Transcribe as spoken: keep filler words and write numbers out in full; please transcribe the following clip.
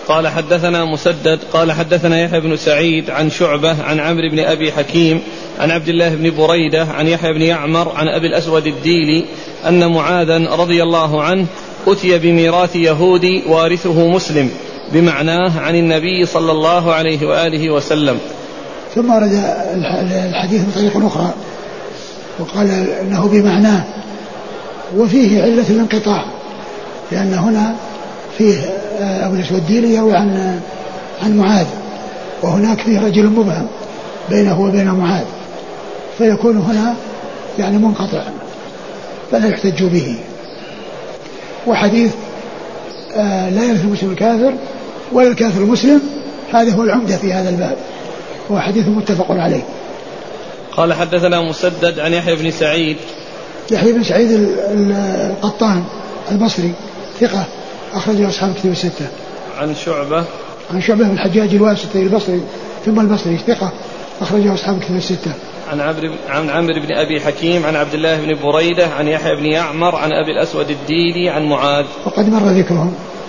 قال حدثنا مسدد قال حدثنا يحيى بن سعيد عن شعبة عن عمرو بن أبي حكيم عن عبد الله بن بريدة عن يحيى بن يعمر عن أبي الأسود الديلي أن معاذا رضي الله عنه أتي بميراث يهودي وارثه مسلم بمعناه عن النبي صلى الله عليه وآله وسلم. ثم ورد الحديث بطريقة أخرى وقال إنه بمعناه وفيه علة الانقطاع، لأن هنا فيه أبو الأسود الديلي يروي عن عن معاذ، وهناك فيه رجل مبهم بينه وبين معاذ، فيكون هنا يعني منقطع فلا يحتج به. وحديث آه لا يرث المسلم الكافر ولا الكافر المسلم، هذا هو العمدة في هذا الباب، هو حديث متفق عليه. قال حدثنا مسدد عن يحيى بن سعيد يحيى بن سعيد القطان البصري ثقة أخرجه أصحاب الكتب الستة. عن شعبة عن شعبة بن الحجاج الواسطي البصري ثم البصري ثقة أخرجه أصحاب الكتب الستة. عن عمرو عن عمرو بن أبي حكيم عن عبد الله بن بريدة عن يحيى بن يعمر عن أبي الأسود الديلي عن معاذ. وقد مر ذكرهم.